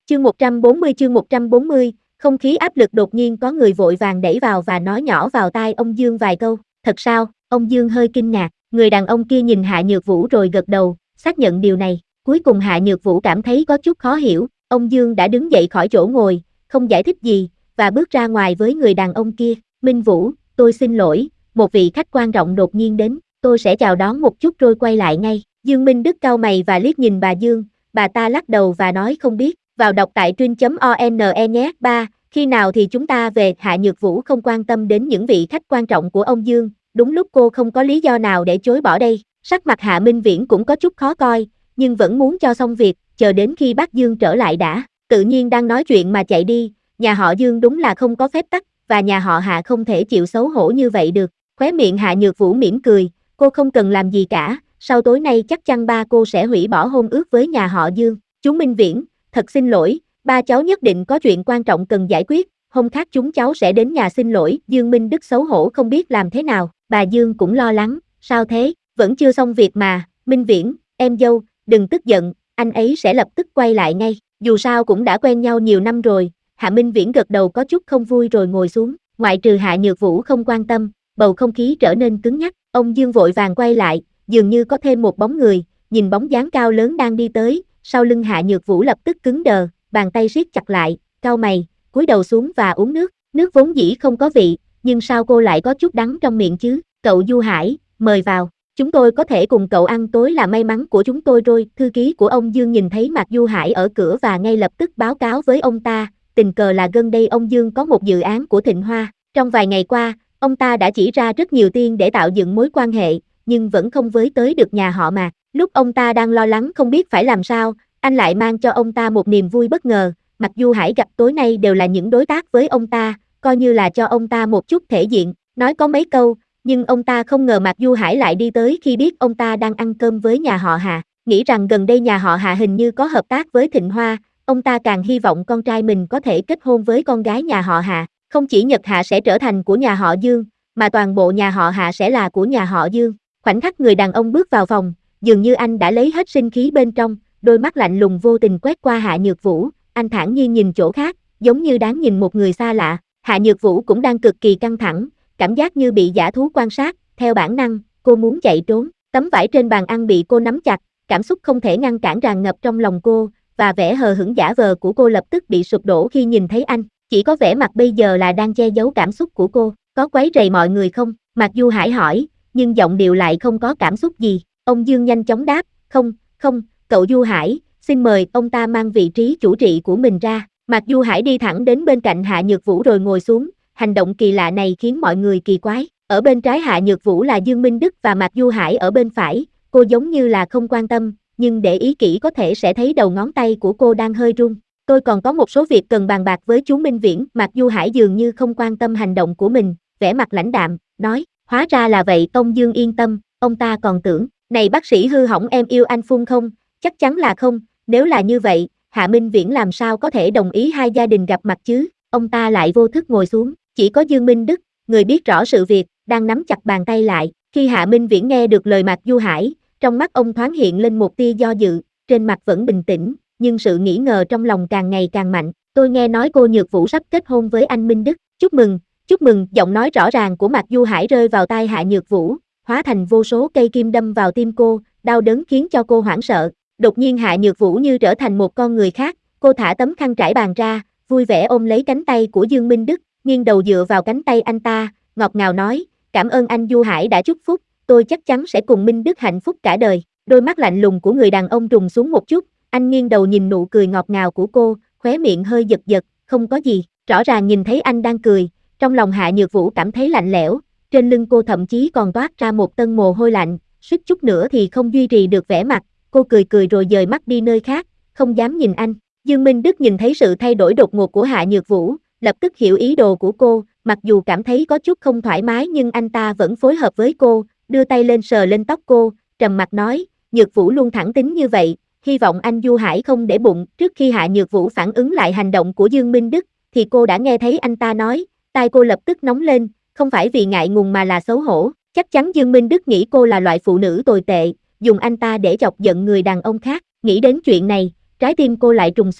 Chương 140, không khí áp lực đột nhiên có người vội vàng đẩy vào và nói nhỏ vào tai ông Dương vài câu. Thật sao? Ông Dương hơi kinh ngạc, người đàn ông kia nhìn Hạ Nhược Vũ rồi gật đầu, xác nhận điều này. Cuối cùng Hạ Nhược Vũ cảm thấy có chút khó hiểu, ông Dương đã đứng dậy khỏi chỗ ngồi, không giải thích gì, và bước ra ngoài với người đàn ông kia. Minh Vũ, tôi xin lỗi, một vị khách quan trọng đột nhiên đến, tôi sẽ chào đón một chút rồi quay lại ngay. Dương Minh Đức cau mày và liếc nhìn bà Dương, bà ta lắc đầu và nói không biết. Vào đọc tại truyện.one nhé. 3. Khi nào thì chúng ta về? Hạ Nhược Vũ không quan tâm đến những vị khách quan trọng của ông Dương, đúng lúc cô không có lý do nào để chối bỏ đây. Sắc mặt Hạ Minh Viễn cũng có chút khó coi, nhưng vẫn muốn cho xong việc, chờ đến khi bác Dương trở lại đã. Tự nhiên đang nói chuyện mà chạy đi, nhà họ Dương đúng là không có phép tắc, và nhà họ Hạ không thể chịu xấu hổ như vậy được. Khóe miệng Hạ Nhược Vũ mỉm cười, cô không cần làm gì cả, sau tối nay chắc chắn ba cô sẽ hủy bỏ hôn ước với nhà họ Dương. Chú Minh Viễn, thật xin lỗi, ba cháu nhất định có chuyện quan trọng cần giải quyết, hôm khác chúng cháu sẽ đến nhà xin lỗi. Dương Minh Đức xấu hổ không biết làm thế nào, bà Dương cũng lo lắng, sao thế, vẫn chưa xong việc mà. Minh Viễn, em dâu, đừng tức giận, anh ấy sẽ lập tức quay lại ngay, dù sao cũng đã quen nhau nhiều năm rồi. Hạ Minh Viễn gật đầu có chút không vui rồi ngồi xuống, ngoại trừ Hạ Nhược Vũ không quan tâm, bầu không khí trở nên cứng nhắc. Ông Dương vội vàng quay lại, dường như có thêm một bóng người, nhìn bóng dáng cao lớn đang đi tới, sau lưng Hạ Nhược Vũ lập tức cứng đờ, bàn tay siết chặt lại, cau mày, cúi đầu xuống và uống nước. Nước vốn dĩ không có vị, nhưng sao cô lại có chút đắng trong miệng chứ? Cậu Du Hải, mời vào, chúng tôi có thể cùng cậu ăn tối là may mắn của chúng tôi rồi. Thư ký của ông Dương nhìn thấy Mạc Du Hải ở cửa và ngay lập tức báo cáo với ông ta, tình cờ là gần đây ông Dương có một dự án của Thịnh Hoa, trong vài ngày qua, ông ta đã chỉ ra rất nhiều tiên để tạo dựng mối quan hệ, nhưng vẫn không với tới được nhà họ Mạc. Lúc ông ta đang lo lắng không biết phải làm sao, anh lại mang cho ông ta một niềm vui bất ngờ. Mạc Du Hải gặp tối nay đều là những đối tác với ông ta, coi như là cho ông ta một chút thể diện, nói có mấy câu, nhưng ông ta không ngờ Mạc Du Hải lại đi tới khi biết ông ta đang ăn cơm với nhà họ Hạ, nghĩ rằng gần đây nhà họ Hạ hình như có hợp tác với Thịnh Hoa, ông ta càng hy vọng con trai mình có thể kết hôn với con gái nhà họ Hạ, không chỉ Nhật Hạ sẽ trở thành của nhà họ Dương, mà toàn bộ nhà họ Hạ sẽ là của nhà họ Dương. Khoảnh khắc người đàn ông bước vào phòng, dường như anh đã lấy hết sinh khí bên trong, đôi mắt lạnh lùng vô tình quét qua Hạ Nhược Vũ, anh thản nhiên nhìn chỗ khác, giống như đang nhìn một người xa lạ. Hạ Nhược Vũ cũng đang cực kỳ căng thẳng, cảm giác như bị dã thú quan sát, theo bản năng, cô muốn chạy trốn. Tấm vải trên bàn ăn bị cô nắm chặt, cảm xúc không thể ngăn cản tràn ngập trong lòng cô, và vẻ hờ hững giả vờ của cô lập tức bị sụp đổ khi nhìn thấy anh, chỉ có vẻ mặt bây giờ là đang che giấu cảm xúc của cô. Có quấy rầy mọi người không? Mạc Du Hải hỏi, nhưng giọng điệu lại không có cảm xúc gì. Ông Dương nhanh chóng đáp, không, cậu Du Hải, xin mời. Ông ta mang vị trí chủ trị của mình ra. Mạc Du Hải đi thẳng đến bên cạnh Hạ Nhược Vũ rồi ngồi xuống, hành động kỳ lạ này khiến mọi người kỳ quái. Ở bên trái Hạ Nhược Vũ là Dương Minh Đức và Mạc Du Hải ở bên phải, cô giống như là không quan tâm, nhưng để ý kỹ có thể sẽ thấy đầu ngón tay của cô đang hơi run. Tôi còn có một số việc cần bàn bạc với chú Minh Viễn. Mạc Du Hải dường như không quan tâm hành động của mình, vẻ mặt lãnh đạm, nói, hóa ra là vậy. Ông Dương yên tâm, ông ta còn tưởng, này bác sĩ hư hỏng em yêu anh Phun không? Chắc chắn là không, nếu là như vậy, Hạ Minh Viễn làm sao có thể đồng ý hai gia đình gặp mặt chứ? Ông ta lại vô thức ngồi xuống, chỉ có Dương Minh Đức, người biết rõ sự việc, đang nắm chặt bàn tay lại. Khi Hạ Minh Viễn nghe được lời Mạc Du Hải, trong mắt ông thoáng hiện lên một tia do dự, trên mặt vẫn bình tĩnh, nhưng sự nghi ngờ trong lòng càng ngày càng mạnh. Tôi nghe nói cô Nhược Vũ sắp kết hôn với anh Minh Đức, chúc mừng. Giọng nói rõ ràng của Mạc Du Hải rơi vào tai Hạ Nhược Vũ, hóa thành vô số cây kim đâm vào tim cô, đau đớn khiến cho cô hoảng sợ. Đột nhiên Hạ Nhược Vũ như trở thành một con người khác, cô thả tấm khăn trải bàn ra, vui vẻ ôm lấy cánh tay của Dương Minh Đức, nghiêng đầu dựa vào cánh tay anh ta, ngọt ngào nói, cảm ơn anh Du Hải đã chúc phúc, tôi chắc chắn sẽ cùng Minh Đức hạnh phúc cả đời. Đôi mắt lạnh lùng của người đàn ông trùng xuống một chút, anh nghiêng đầu nhìn nụ cười ngọt ngào của cô, khóe miệng hơi giật giật, không có gì, rõ ràng nhìn thấy anh đang cười, trong lòng Hạ Nhược Vũ cảm thấy lạnh lẽo, trên lưng cô thậm chí còn toát ra một tầng mồ hôi lạnh, suýt chút nữa thì không duy trì được vẻ mặt, cô cười rồi dời mắt đi nơi khác, không dám nhìn anh. Dương Minh Đức nhìn thấy sự thay đổi đột ngột của Hạ Nhược Vũ, lập tức hiểu ý đồ của cô, mặc dù cảm thấy có chút không thoải mái nhưng anh ta vẫn phối hợp với cô, đưa tay lên sờ lên tóc cô, trầm mặt nói, Nhược Vũ luôn thẳng tính như vậy, hy vọng anh Du Hải không để bụng. Trước khi Hạ Nhược Vũ phản ứng lại hành động của Dương Minh Đức, thì cô đã nghe thấy anh ta nói, tai cô lập tức nóng lên, không phải vì ngại ngùng mà là xấu hổ, chắc chắn Dương Minh Đức nghĩ cô là loại phụ nữ tồi tệ, dùng anh ta để chọc giận người đàn ông khác, nghĩ đến chuyện này, trái tim cô lại trùng xuống,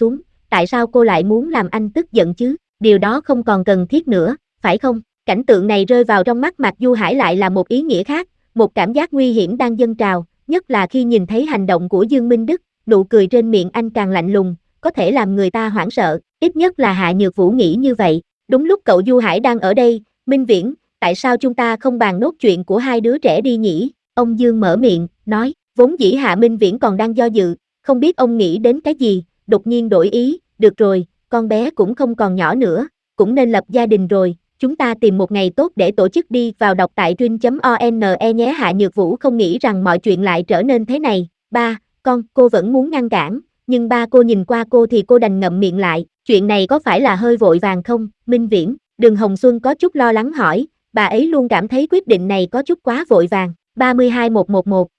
tại sao cô lại muốn làm anh tức giận chứ, điều đó không còn cần thiết nữa, phải không? Cảnh tượng này rơi vào trong mắt Mạc Du Hải lại là một ý nghĩa khác, một cảm giác nguy hiểm đang dâng trào, nhất là khi nhìn thấy hành động của Dương Minh Đức, nụ cười trên miệng anh càng lạnh lùng, có thể làm người ta hoảng sợ, ít nhất là Hạ Nhược Vũ nghĩ như vậy. Đúng lúc cậu Du Hải đang ở đây, Minh Viễn, tại sao chúng ta không bàn nốt chuyện của hai đứa trẻ đi nhỉ? Ông Dương mở miệng, nói, vốn dĩ Hạ Minh Viễn còn đang do dự, không biết ông nghĩ đến cái gì, đột nhiên đổi ý, được rồi, con bé cũng không còn nhỏ nữa, cũng nên lập gia đình rồi, chúng ta tìm một ngày tốt để tổ chức đi vào đọc tại truyện.one nhé. Hạ Nhược Vũ không nghĩ rằng mọi chuyện lại trở nên thế này, ba, cô vẫn muốn ngăn cản, nhưng ba cô nhìn qua cô thì cô đành ngậm miệng lại, chuyện này có phải là hơi vội vàng không, Minh Viễn, Đường Hồng Xuân có chút lo lắng hỏi, bà ấy luôn cảm thấy quyết định này có chút quá vội vàng, 32111